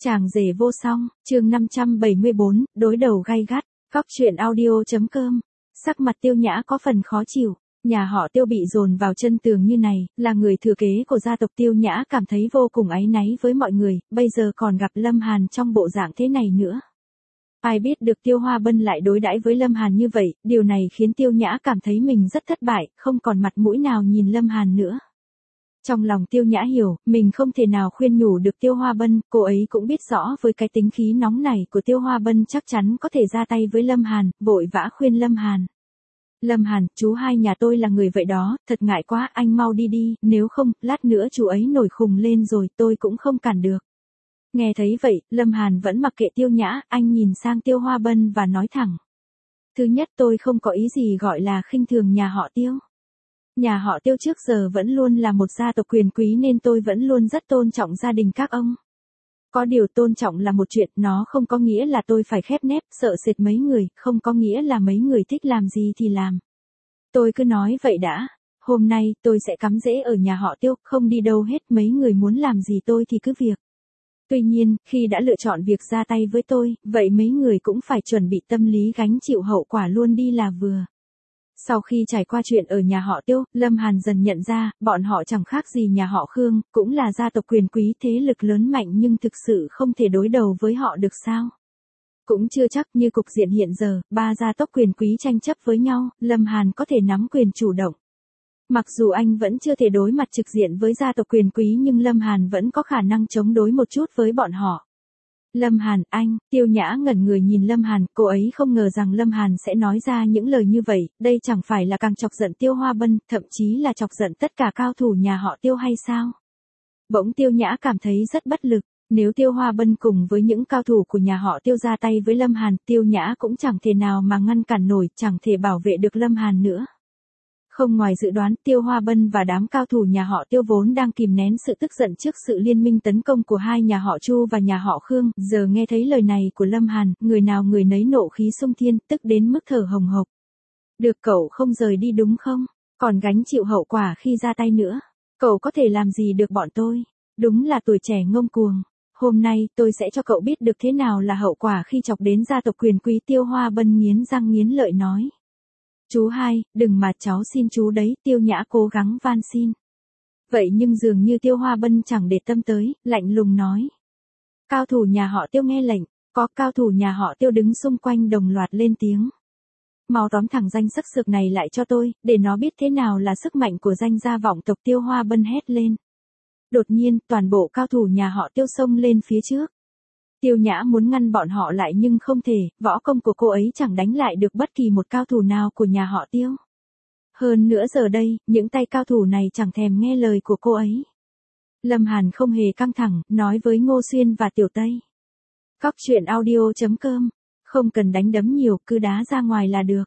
Chàng rể vô song, chương 574, đối đầu gay gắt, Cóc truyện audio.com. Sắc mặt Tiêu Nhã có phần khó chịu, nhà họ Tiêu bị dồn vào chân tường như này, là người thừa kế của gia tộc Tiêu Nhã cảm thấy vô cùng áy náy với mọi người, bây giờ còn gặp Lâm Hàn trong bộ dạng thế này nữa. Ai biết được Tiêu Hoa Bân lại đối đãi với Lâm Hàn như vậy, điều này khiến Tiêu Nhã cảm thấy mình rất thất bại, không còn mặt mũi nào nhìn Lâm Hàn nữa. Trong lòng Tiêu Nhã hiểu, mình không thể nào khuyên nhủ được Tiêu Hoa Bân, cô ấy cũng biết rõ với cái tính khí nóng này của Tiêu Hoa Bân chắc chắn có thể ra tay với Lâm Hàn, vội vã khuyên Lâm Hàn. Lâm Hàn, chú hai nhà tôi là người vậy đó, thật ngại quá, anh mau đi đi, nếu không, lát nữa chú ấy nổi khùng lên rồi, tôi cũng không cản được. Nghe thấy vậy, Lâm Hàn vẫn mặc kệ Tiêu Nhã, anh nhìn sang Tiêu Hoa Bân và nói thẳng. Thứ nhất, tôi không có ý gì gọi là khinh thường nhà họ Tiêu. Nhà họ Tiêu trước giờ vẫn luôn là một gia tộc quyền quý nên tôi vẫn luôn rất tôn trọng gia đình các ông. Có điều tôn trọng là một chuyện, nó không có nghĩa là tôi phải khép nép, sợ sệt mấy người, không có nghĩa là mấy người thích làm gì thì làm. Tôi cứ nói vậy đã, hôm nay tôi sẽ cắm rễ ở nhà họ Tiêu, không đi đâu hết, mấy người muốn làm gì tôi thì cứ việc. Tuy nhiên, khi đã lựa chọn việc ra tay với tôi, vậy mấy người cũng phải chuẩn bị tâm lý gánh chịu hậu quả luôn đi là vừa. Sau khi trải qua chuyện ở nhà họ Tiêu, Lâm Hàn dần nhận ra, bọn họ chẳng khác gì nhà họ Khương, cũng là gia tộc quyền quý thế lực lớn mạnh nhưng thực sự không thể đối đầu với họ được sao. Cũng chưa chắc, như cục diện hiện giờ, ba gia tộc quyền quý tranh chấp với nhau, Lâm Hàn có thể nắm quyền chủ động. Mặc dù anh vẫn chưa thể đối mặt trực diện với gia tộc quyền quý nhưng Lâm Hàn vẫn có khả năng chống đối một chút với bọn họ. Lâm Hàn, anh, Tiêu Nhã ngẩn người nhìn Lâm Hàn, cô ấy không ngờ rằng Lâm Hàn sẽ nói ra những lời như vậy, đây chẳng phải là càng chọc giận Tiêu Hoa Bân, thậm chí là chọc giận tất cả cao thủ nhà họ Tiêu hay sao? Bỗng Tiêu Nhã cảm thấy rất bất lực, nếu Tiêu Hoa Bân cùng với những cao thủ của nhà họ Tiêu ra tay với Lâm Hàn, Tiêu Nhã cũng chẳng thể nào mà ngăn cản nổi, chẳng thể bảo vệ được Lâm Hàn nữa. Không ngoài dự đoán, Tiêu Hoa Bân và đám cao thủ nhà họ Tiêu vốn đang kìm nén sự tức giận trước sự liên minh tấn công của hai nhà họ Chu và nhà họ Khương, giờ nghe thấy lời này của Lâm Hàn, người nào người nấy nộ khí xung thiên, tức đến mức thở hồng hộc. Được, cậu không rời đi đúng không? Còn gánh chịu hậu quả khi ra tay nữa. Cậu có thể làm gì được bọn tôi? Đúng là tuổi trẻ ngông cuồng. Hôm nay tôi sẽ cho cậu biết được thế nào là hậu quả khi chọc đến gia tộc quyền quý. Tiêu Hoa Bân nghiến răng nghiến lợi nói. Chú hai, đừng mà cháu xin chú đấy, Tiêu Nhã cố gắng van xin. Vậy nhưng dường như Tiêu Hoa Bân chẳng để tâm tới, lạnh lùng nói. Cao thủ nhà họ Tiêu nghe lệnh, có cao thủ nhà họ Tiêu đứng xung quanh đồng loạt lên tiếng. Mau tóm thẳng danh sắc sược này lại cho tôi, để nó biết thế nào là sức mạnh của danh gia vọng tộc. Tiêu Hoa Bân hét lên. Đột nhiên, toàn bộ cao thủ nhà họ Tiêu xông lên phía trước. Tiêu Nhã muốn ngăn bọn họ lại nhưng không thể, võ công của cô ấy chẳng đánh lại được bất kỳ một cao thủ nào của nhà họ Tiêu. Hơn nữa giờ đây, những tay cao thủ này chẳng thèm nghe lời của cô ấy. Lâm Hàn không hề căng thẳng, nói với Ngô Xuyên và Tiểu Tây. Cóc truyện audio.com, không cần đánh đấm nhiều, cứ đá ra ngoài là được.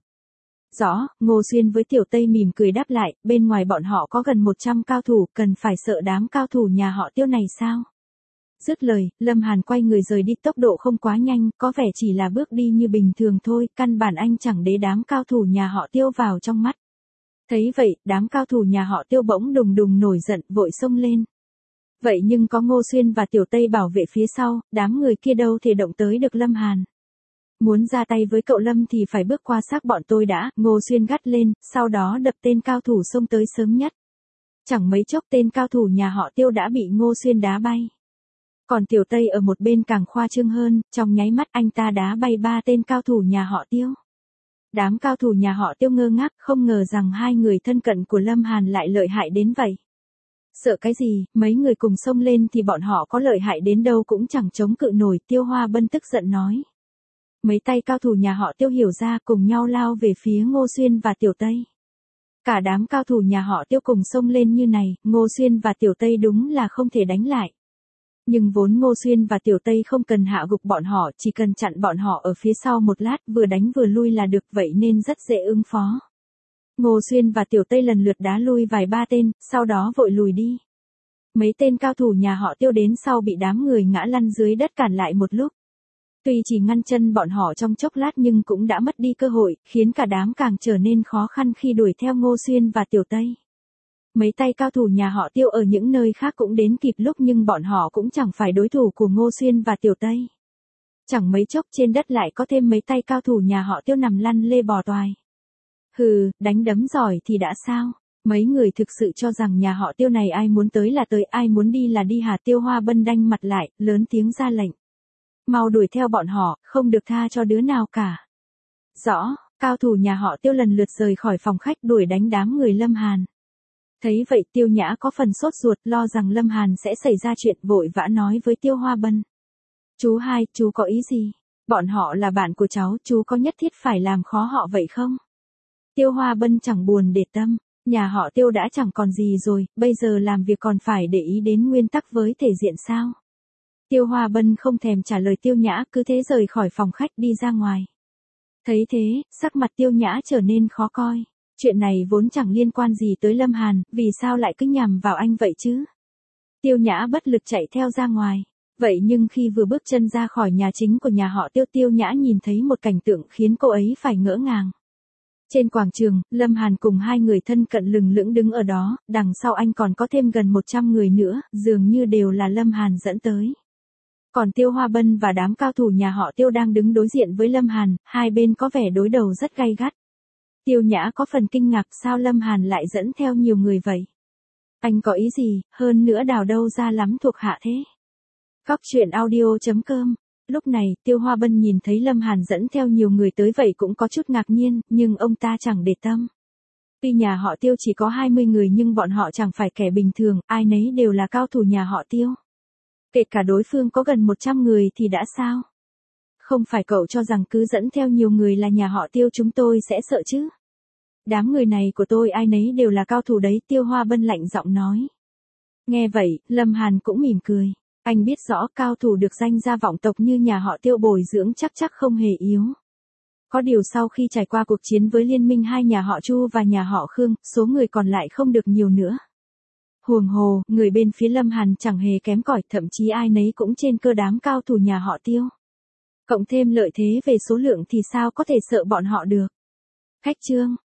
Rõ, Ngô Xuyên với Tiểu Tây mỉm cười đáp lại, bên ngoài bọn họ có gần 100 cao thủ, cần phải sợ đám cao thủ nhà họ Tiêu này sao? Dứt lời, Lâm Hàn quay người rời đi, tốc độ không quá nhanh, có vẻ chỉ là bước đi như bình thường thôi, căn bản anh chẳng để đám cao thủ nhà họ Tiêu vào trong mắt. Thấy vậy, đám cao thủ nhà họ Tiêu bỗng đùng đùng nổi giận, vội xông lên. Vậy nhưng có Ngô Xuyên và Tiểu Tây bảo vệ phía sau, đám người kia đâu thể động tới được Lâm Hàn. Muốn ra tay với cậu Lâm thì phải bước qua xác bọn tôi đã, Ngô Xuyên gắt lên, sau đó đập tên cao thủ xông tới sớm nhất. Chẳng mấy chốc tên cao thủ nhà họ Tiêu đã bị Ngô Xuyên đá bay. Còn Tiểu Tây ở một bên càng khoa trương hơn, trong nháy mắt anh ta đá bay 3 tên cao thủ nhà họ Tiêu. Đám cao thủ nhà họ Tiêu ngơ ngác, không ngờ rằng hai người thân cận của Lâm Hàn lại lợi hại đến vậy. Sợ cái gì, mấy người cùng xông lên thì bọn họ có lợi hại đến đâu cũng chẳng chống cự nổi. Tiêu Hoa Bân tức giận nói. Mấy tay cao thủ nhà họ Tiêu hiểu ra, cùng nhau lao về phía Ngô Xuyên và Tiểu Tây. Cả đám cao thủ nhà họ Tiêu cùng xông lên như này, Ngô Xuyên và Tiểu Tây đúng là không thể đánh lại. Nhưng vốn Ngô Xuyên và Tiểu Tây không cần hạ gục bọn họ, chỉ cần chặn bọn họ ở phía sau một lát, vừa đánh vừa lui là được, vậy nên rất dễ ứng phó. Ngô Xuyên và Tiểu Tây lần lượt đá lui vài ba tên, sau đó vội lùi đi. Mấy tên cao thủ nhà họ Tiêu đến sau bị đám người ngã lăn dưới đất cản lại một lúc. Tuy chỉ ngăn chân bọn họ trong chốc lát nhưng cũng đã mất đi cơ hội, khiến cả đám càng trở nên khó khăn khi đuổi theo Ngô Xuyên và Tiểu Tây. Mấy tay cao thủ nhà họ Tiêu ở những nơi khác cũng đến kịp lúc nhưng bọn họ cũng chẳng phải đối thủ của Ngô Xuyên và Tiểu Tây. Chẳng mấy chốc trên đất lại có thêm mấy tay cao thủ nhà họ Tiêu nằm lăn lê bò toài. Hừ, đánh đấm giỏi thì đã sao? Mấy người thực sự cho rằng nhà họ Tiêu này ai muốn tới là tới, ai muốn đi là đi hả? Tiêu Hoa Bân đanh mặt lại, lớn tiếng ra lệnh. Mau đuổi theo bọn họ, không được tha cho đứa nào cả. Rõ, cao thủ nhà họ Tiêu lần lượt rời khỏi phòng khách đuổi đánh đám người Lâm Hàn. Thấy vậy Tiêu Nhã có phần sốt ruột, lo rằng Lâm Hàn sẽ xảy ra chuyện, vội vã nói với Tiêu Hoa Bân. Chú hai, chú có ý gì? Bọn họ là bạn của cháu, chú có nhất thiết phải làm khó họ vậy không? Tiêu Hoa Bân chẳng buồn để tâm, nhà họ Tiêu đã chẳng còn gì rồi, bây giờ làm việc còn phải để ý đến nguyên tắc với thể diện sao? Tiêu Hoa Bân không thèm trả lời Tiêu Nhã, cứ thế rời khỏi phòng khách đi ra ngoài. Thấy thế, sắc mặt Tiêu Nhã trở nên khó coi. Chuyện này vốn chẳng liên quan gì tới Lâm Hàn, vì sao lại cứ nhằm vào anh vậy chứ? Tiêu Nhã bất lực chạy theo ra ngoài. Vậy nhưng khi vừa bước chân ra khỏi nhà chính của nhà họ Tiêu, Tiêu Nhã nhìn thấy một cảnh tượng khiến cô ấy phải ngỡ ngàng. Trên quảng trường, Lâm Hàn cùng hai người thân cận lừng lững đứng ở đó, đằng sau anh còn có thêm gần 100 người nữa, dường như đều là Lâm Hàn dẫn tới. Còn Tiêu Hoa Bân và đám cao thủ nhà họ Tiêu đang đứng đối diện với Lâm Hàn, hai bên có vẻ đối đầu rất gay gắt. Tiêu Nhã có phần kinh ngạc sao Lâm Hàn lại dẫn theo nhiều người vậy? Anh có ý gì, hơn nữa đào đâu ra lắm thuộc hạ thế? Góc truyện audio.com. Lúc này, Tiêu Hoa Bân nhìn thấy Lâm Hàn dẫn theo nhiều người tới vậy cũng có chút ngạc nhiên, nhưng ông ta chẳng để tâm. Tuy nhà họ Tiêu chỉ có 20 người nhưng bọn họ chẳng phải kẻ bình thường, ai nấy đều là cao thủ nhà họ Tiêu. Kể cả đối phương có gần 100 người thì đã sao? Không phải cậu cho rằng cứ dẫn theo nhiều người là nhà họ Tiêu chúng tôi sẽ sợ chứ? Đám người này của tôi ai nấy đều là cao thủ đấy, Tiêu Hoa Bân lạnh giọng nói. Nghe vậy, Lâm Hàn cũng mỉm cười. Anh biết rõ cao thủ được danh gia vọng tộc như nhà họ Tiêu bồi dưỡng chắc không hề yếu. Có điều sau khi trải qua cuộc chiến với liên minh hai nhà họ Chu và nhà họ Khương, số người còn lại không được nhiều nữa. Huống hồ, người bên phía Lâm Hàn chẳng hề kém cỏi, thậm chí ai nấy cũng trên cơ đám cao thủ nhà họ Tiêu. Cộng thêm lợi thế về số lượng thì sao có thể sợ bọn họ được. Khách trương.